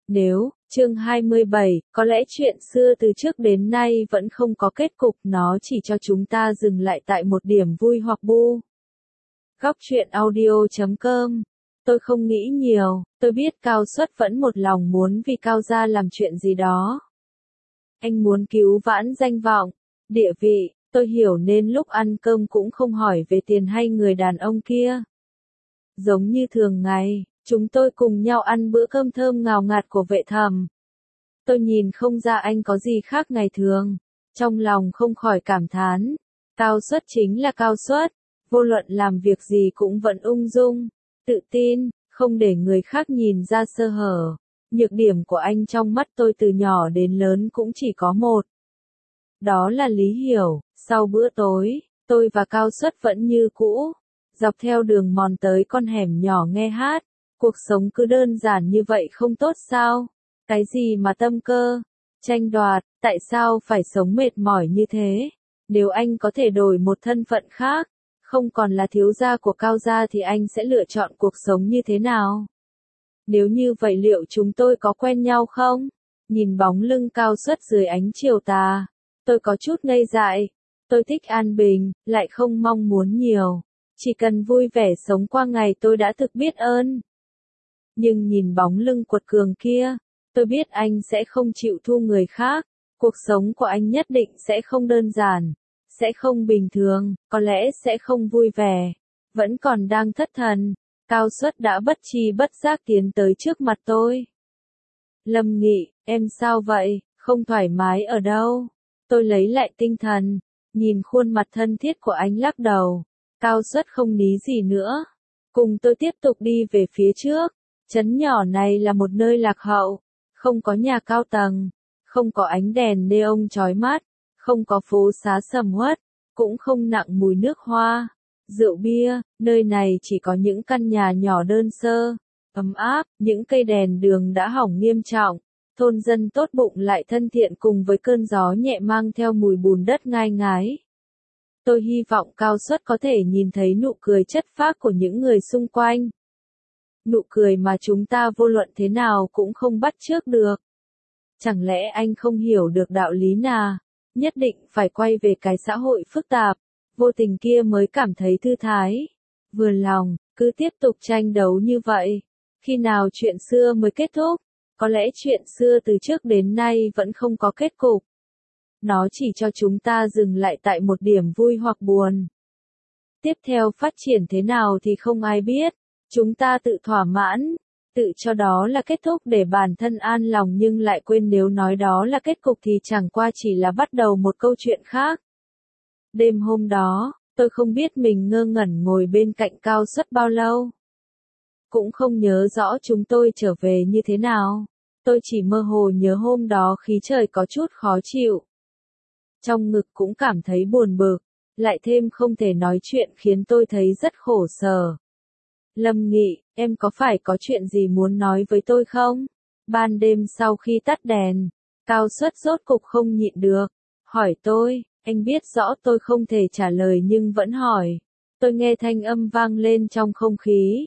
Nếu, chương 27, có lẽ chuyện xưa từ trước đến nay vẫn không có kết cục, nó chỉ cho chúng ta dừng lại tại một điểm vui hoặc bu. Góc truyện audio.com. Tôi không nghĩ nhiều, tôi biết Cao Suất vẫn một lòng muốn vì Cao gia làm chuyện gì đó. Anh muốn cứu vãn danh vọng, địa vị, tôi hiểu nên lúc ăn cơm cũng không hỏi về tiền hay người đàn ông kia. Giống như thường ngày, chúng tôi cùng nhau ăn bữa cơm thơm ngào ngạt của Vệ Thầm. Tôi nhìn không ra anh có gì khác ngày thường, trong lòng không khỏi cảm thán. Cao Suất chính là Cao Suất, vô luận làm việc gì cũng vẫn ung dung, tự tin, không để người khác nhìn ra sơ hở. Nhược điểm của anh trong mắt tôi từ nhỏ đến lớn cũng chỉ có một. Đó là Lý Hiểu. Sau bữa tối, tôi và Cao Suất vẫn như cũ, dọc theo đường mòn tới con hẻm nhỏ nghe hát. Cuộc sống cứ đơn giản như vậy không tốt sao? Cái gì mà tâm cơ, tranh đoạt, tại sao phải sống mệt mỏi như thế? Nếu anh có thể đổi một thân phận khác, không còn là thiếu gia của Cao gia thì anh sẽ lựa chọn cuộc sống như thế nào? Nếu như vậy liệu chúng tôi có quen nhau không? Nhìn bóng lưng Cao Suất dưới ánh chiều tà, tôi có chút ngây dại. Tôi thích an bình, lại không mong muốn nhiều. Chỉ cần vui vẻ sống qua ngày tôi đã thực biết ơn. Nhưng nhìn bóng lưng quật cường kia, tôi biết anh sẽ không chịu thua người khác. Cuộc sống của anh nhất định sẽ không đơn giản, sẽ không bình thường, có lẽ sẽ không vui vẻ. Vẫn còn đang thất thần, Cao Suất đã bất tri bất giác tiến tới trước mặt tôi. Lâm Nghị, em sao vậy, không thoải mái ở đâu? Tôi lấy lại tinh thần, nhìn khuôn mặt thân thiết của anh lắc đầu. Cao Suất không ní gì nữa. Cùng tôi tiếp tục đi về phía trước. Trấn nhỏ này là một nơi lạc hậu, không có nhà cao tầng, không có ánh đèn neon chói mắt, không có phố xá sầm uất, cũng không nặng mùi nước hoa, rượu bia, nơi này chỉ có những căn nhà nhỏ đơn sơ, ấm áp, những cây đèn đường đã hỏng nghiêm trọng, thôn dân tốt bụng lại thân thiện cùng với cơn gió nhẹ mang theo mùi bùn đất ngai ngái. Tôi hy vọng Cao Suất có thể nhìn thấy nụ cười chất phác của những người xung quanh. Nụ cười mà chúng ta vô luận thế nào cũng không bắt chước được. Chẳng lẽ anh không hiểu được đạo lý nào? Nhất định phải quay về cái xã hội phức tạp, vô tình kia mới cảm thấy thư thái. Vừa lòng, cứ tiếp tục tranh đấu như vậy. Khi nào chuyện xưa mới kết thúc? Có lẽ chuyện xưa từ trước đến nay vẫn không có kết cục. Nó chỉ cho chúng ta dừng lại tại một điểm vui hoặc buồn. Tiếp theo phát triển thế nào thì không ai biết. Chúng ta tự thỏa mãn, tự cho đó là kết thúc để bản thân an lòng nhưng lại quên nếu nói đó là kết cục thì chẳng qua chỉ là bắt đầu một câu chuyện khác. Đêm hôm đó, tôi không biết mình ngơ ngẩn ngồi bên cạnh Cao Suất bao lâu. Cũng không nhớ rõ chúng tôi trở về như thế nào. Tôi chỉ mơ hồ nhớ hôm đó khí trời có chút khó chịu. Trong ngực cũng cảm thấy buồn bực, lại thêm không thể nói chuyện khiến tôi thấy rất khổ sở. Lâm Nghị, em có phải có chuyện gì muốn nói với tôi không? Ban đêm sau khi tắt đèn, Cao Suất rốt cục không nhịn được, hỏi tôi, anh biết rõ tôi không thể trả lời nhưng vẫn hỏi. Tôi nghe thanh âm vang lên trong không khí.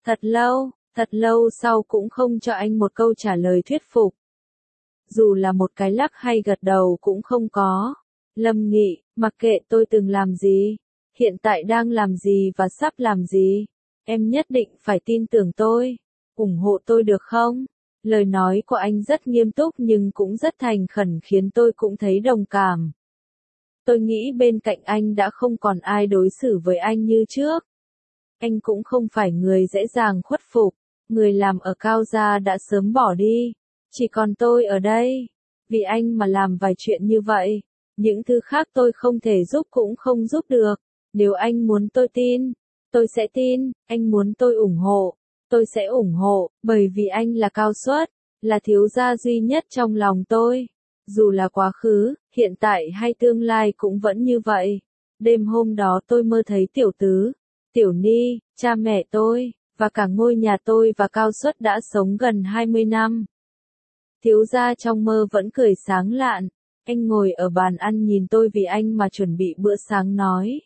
Thật lâu sau cũng không cho anh một câu trả lời thuyết phục. Dù là một cái lắc hay gật đầu cũng không có. Lâm Nghị, mặc kệ tôi từng làm gì, hiện tại đang làm gì và sắp làm gì. Em nhất định phải tin tưởng tôi, ủng hộ tôi được không? Lời nói của anh rất nghiêm túc nhưng cũng rất thành khẩn khiến tôi cũng thấy đồng cảm. Tôi nghĩ bên cạnh anh đã không còn ai đối xử với anh như trước. Anh cũng không phải người dễ dàng khuất phục, người làm ở Cao gia đã sớm bỏ đi. Chỉ còn tôi ở đây, vì anh mà làm vài chuyện như vậy. Những thứ khác tôi không thể giúp cũng không giúp được. Nếu anh muốn tôi tin, tôi sẽ tin, anh muốn tôi sẽ ủng hộ, bởi vì anh là Cao Suất, là thiếu gia duy nhất trong lòng tôi. Dù là quá khứ, hiện tại hay tương lai cũng vẫn như vậy. Đêm hôm đó tôi mơ thấy Tiểu Tứ, Tiểu Ni, cha mẹ tôi, và cả ngôi nhà tôi và Cao Suất đã sống gần 20 năm. Thiếu gia trong mơ vẫn cười sáng lạn, anh ngồi ở bàn ăn nhìn tôi vì anh mà chuẩn bị bữa sáng nói.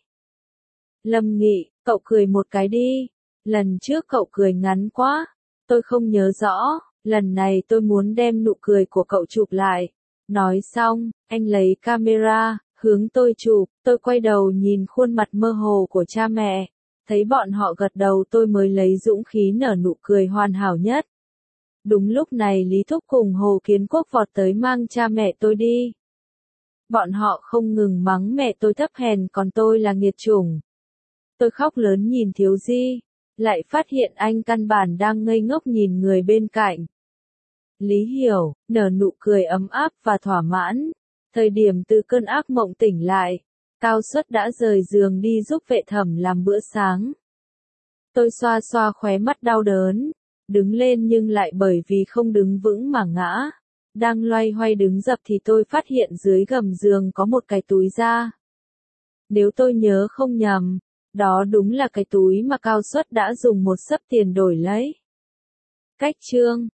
Lâm Nghị, cậu cười một cái đi, lần trước cậu cười ngắn quá, tôi không nhớ rõ, Lần này tôi muốn đem nụ cười của cậu chụp lại. Nói xong, anh lấy camera, hướng tôi chụp, tôi quay đầu nhìn khuôn mặt mơ hồ của cha mẹ. Thấy bọn họ gật đầu tôi mới lấy dũng khí nở nụ cười hoàn hảo nhất. Đúng lúc này Lý Thúc cùng Hồ Kiến Quốc vọt tới mang cha mẹ tôi đi. Bọn họ không ngừng mắng mẹ tôi thấp hèn còn tôi là nghiệt chủng. Tôi khóc lớn nhìn Thiếu Di, lại phát hiện anh căn bản đang ngây ngốc nhìn người bên cạnh. Lý Hiểu, nở nụ cười ấm áp và thỏa mãn. Thời điểm từ cơn ác mộng tỉnh lại, Cao Suất đã rời giường đi giúp Vệ Thẩm làm bữa sáng. Tôi xoa xoa khóe mắt đau đớn, đứng lên nhưng lại bởi vì không đứng vững mà ngã. Đang loay hoay đứng dập thì tôi phát hiện dưới gầm giường có một cái túi da. Nếu tôi nhớ không nhầm, đó đúng là cái túi mà Cao Suất đã dùng một xấp tiền đổi lấy. Cách chương